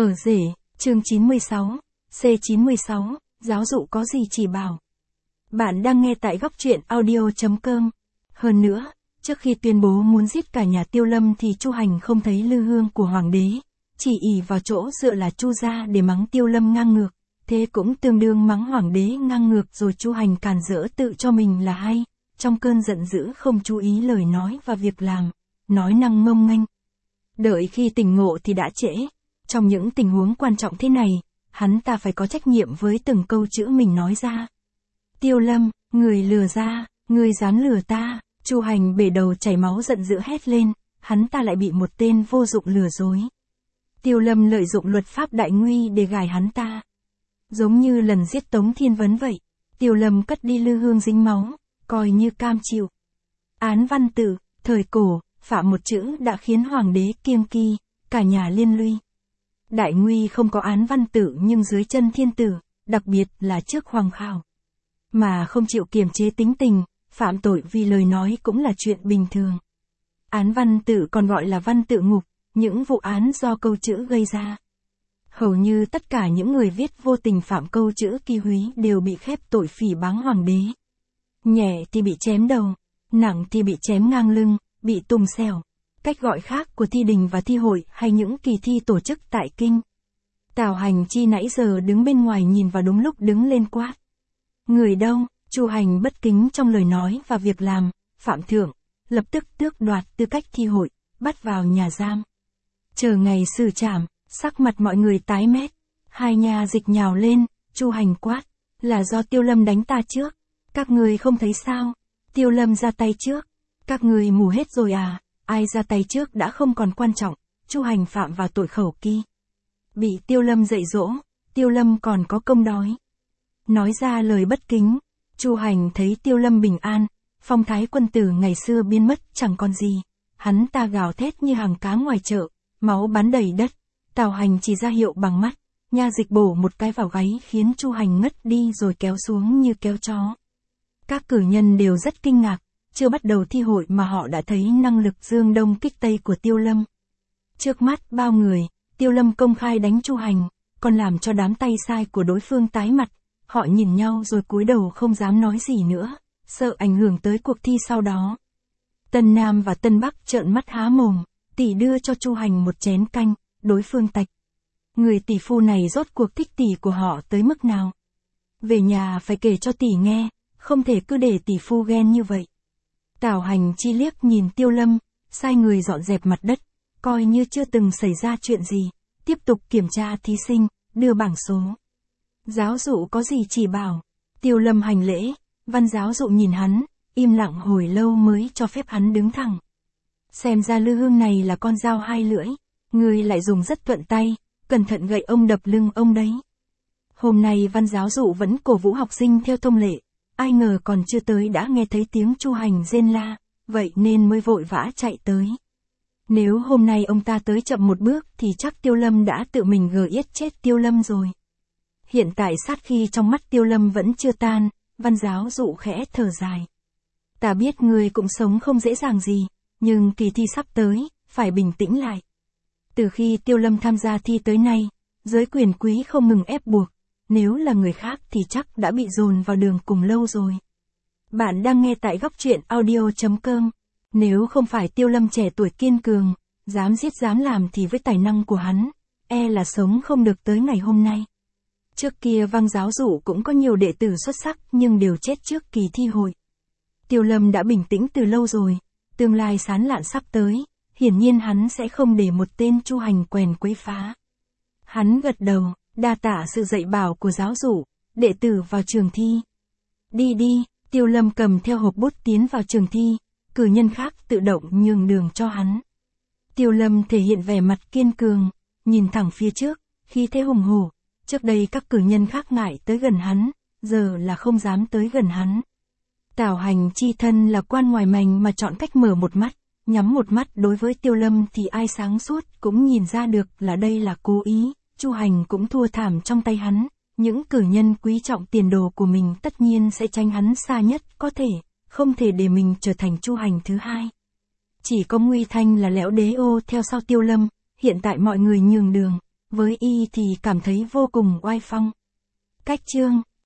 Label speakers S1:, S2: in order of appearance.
S1: Ở rể, chương 96, C96, giáo dụ có gì chỉ bảo. Bạn đang nghe tại góc truyện audio.com. Hơn nữa, trước khi tuyên bố muốn giết cả nhà Tiêu Lâm thì Chu Hành không thấy lư hương của hoàng đế, chỉ ỷ vào chỗ dựa là Chu gia để mắng Tiêu Lâm ngang ngược, thế cũng tương đương mắng hoàng đế ngang ngược rồi Chu Hành càn rỡ tự cho mình là hay, trong cơn giận dữ không chú ý lời nói và việc làm, nói năng ngông nghênh. Đợi khi tỉnh ngộ thì đã trễ. Trong những tình huống quan trọng thế này, hắn ta phải có trách nhiệm với từng câu chữ mình nói ra. Tiêu Lâm, người lừa ra, người dám lừa ta. Chu Hành bể đầu chảy máu giận dữ hét lên, hắn ta lại bị một tên vô dụng lừa dối. Tiêu Lâm lợi dụng luật pháp đại nguy để gài hắn ta. Giống như lần giết Tống Thiên Vấn vậy, Tiêu Lâm cất đi lư hương dính máu, coi như cam chịu. Án văn tự, thời cổ, phạm một chữ đã khiến hoàng đế kiêng kỵ, cả nhà liên lụy. Đại nguy không có án văn tự nhưng dưới chân thiên tử, đặc biệt là trước hoàng khảo. Mà không chịu kiềm chế tính tình, phạm tội vì lời nói cũng là chuyện bình thường. Án văn tự còn gọi là văn tự ngục, những vụ án do câu chữ gây ra. Hầu như tất cả những người viết vô tình phạm câu chữ ký húy đều bị khép tội phỉ báng hoàng đế. Nhẹ thì bị chém đầu, nặng thì bị chém ngang lưng, bị tùng xẻo. Cách gọi khác của thi đình và thi hội hay những kỳ thi tổ chức tại kinh. Tào Hành Chi nãy giờ đứng bên ngoài nhìn vào đúng lúc đứng lên quát. Người đâu? Chu Hành bất kính trong lời nói và việc làm, phạm thượng, lập tức tước đoạt tư cách thi hội, bắt vào nhà giam. Chờ ngày xử trảm, sắc mặt mọi người tái mét, hai nhà dịch nhào lên, Chu Hành quát, là do Tiêu Lâm đánh ta trước, các người không thấy sao? Tiêu Lâm ra tay trước, các người mù hết rồi à? Ai ra tay trước đã không còn quan trọng, Chu Hành phạm vào tội khẩu kỵ. Bị Tiêu Lâm dạy dỗ, Tiêu Lâm còn có công đói. Nói ra lời bất kính, Chu Hành thấy Tiêu Lâm bình an, phong thái quân tử ngày xưa biến mất chẳng còn gì. Hắn ta gào thét như hàng cá ngoài chợ, máu bắn đầy đất. Tào Hành chỉ ra hiệu bằng mắt, nha dịch bổ một cái vào gáy khiến Chu Hành ngất đi rồi kéo xuống như kéo chó. Các cử nhân đều rất kinh ngạc. Chưa bắt đầu thi hội mà họ đã thấy năng lực dương đông kích tây của Tiêu Lâm. Trước mắt bao người, Tiêu Lâm công khai đánh Chu Hành, còn làm cho đám tay sai của đối phương tái mặt. Họ nhìn nhau rồi cúi đầu không dám nói gì nữa, sợ ảnh hưởng tới cuộc thi sau đó. Tân Nam và Tân Bắc trợn mắt há mồm, tỷ đưa cho Chu Hành một chén canh, đối phương tạch. Người tỷ phu này rốt cuộc thích tỷ của họ tới mức nào? Về nhà phải kể cho tỷ nghe, không thể cứ để tỷ phu ghen như vậy. Tào Hành Chi liếc nhìn Tiêu Lâm, sai người dọn dẹp mặt đất, coi như chưa từng xảy ra chuyện gì, tiếp tục kiểm tra thí sinh, đưa bảng số. Giáo dụ có gì chỉ bảo. Tiêu Lâm hành lễ, văn giáo dụ nhìn hắn, im lặng hồi lâu mới cho phép hắn đứng thẳng. Xem ra lư hương này là con dao hai lưỡi, người lại dùng rất thuận tay, cẩn thận gậy ông đập lưng ông đấy. Hôm nay văn giáo dụ vẫn cổ vũ học sinh theo thông lệ. Ai ngờ còn chưa tới đã nghe thấy tiếng Chu Hành rên la, vậy nên mới vội vã chạy tới. Nếu hôm nay ông ta tới chậm một bước thì chắc Tiêu Lâm đã tự mình giết chết Tiêu Lâm rồi. Hiện tại sát khi trong mắt Tiêu Lâm vẫn chưa tan, văn giáo dụ khẽ thở dài. Ta biết người cũng sống không dễ dàng gì, nhưng kỳ thi sắp tới, phải bình tĩnh lại. Từ khi Tiêu Lâm tham gia thi tới nay, giới quyền quý không ngừng ép buộc. Nếu là người khác thì chắc đã bị dồn vào đường cùng lâu rồi. Bạn đang nghe tại góc truyện audio.com. Nếu không phải Tiêu Lâm trẻ tuổi kiên cường, dám giết dám làm thì với tài năng của hắn, là sống không được tới ngày hôm nay. Trước kia văn giáo dụ cũng có nhiều đệ tử xuất sắc nhưng đều chết trước kỳ thi hội. Tiêu Lâm đã bình tĩnh từ lâu rồi, tương lai sáng lạn sắp tới, hiển nhiên hắn sẽ không để một tên Chu Hành quèn quấy phá. Hắn gật đầu. Đa tạ sự dạy bảo của giáo dụ, đệ tử vào trường thi. Đi đi, Tiêu Lâm cầm theo hộp bút tiến vào trường thi, cử nhân khác tự động nhường đường cho hắn. Tiêu Lâm thể hiện vẻ mặt kiên cường, nhìn thẳng phía trước, khí thế hùng hổ. Trước đây các cử nhân khác ngại tới gần hắn, giờ là không dám tới gần hắn. Tào Hành Chi thân là quan ngoài mành mà chọn cách mở một mắt, nhắm một mắt đối với Tiêu Lâm thì ai sáng suốt cũng nhìn ra được là đây là cố ý. Chu Hành cũng thua thảm trong tay hắn, những cử nhân quý trọng tiền đồ của mình tất nhiên sẽ tránh hắn xa nhất có thể, không thể để mình trở thành Chu Hành thứ hai. Chỉ có Nguy Thanh là lẽo đế ô theo sau Tiêu Lâm, hiện tại mọi người nhường đường, với Y thì cảm thấy vô cùng oai phong. Cách chương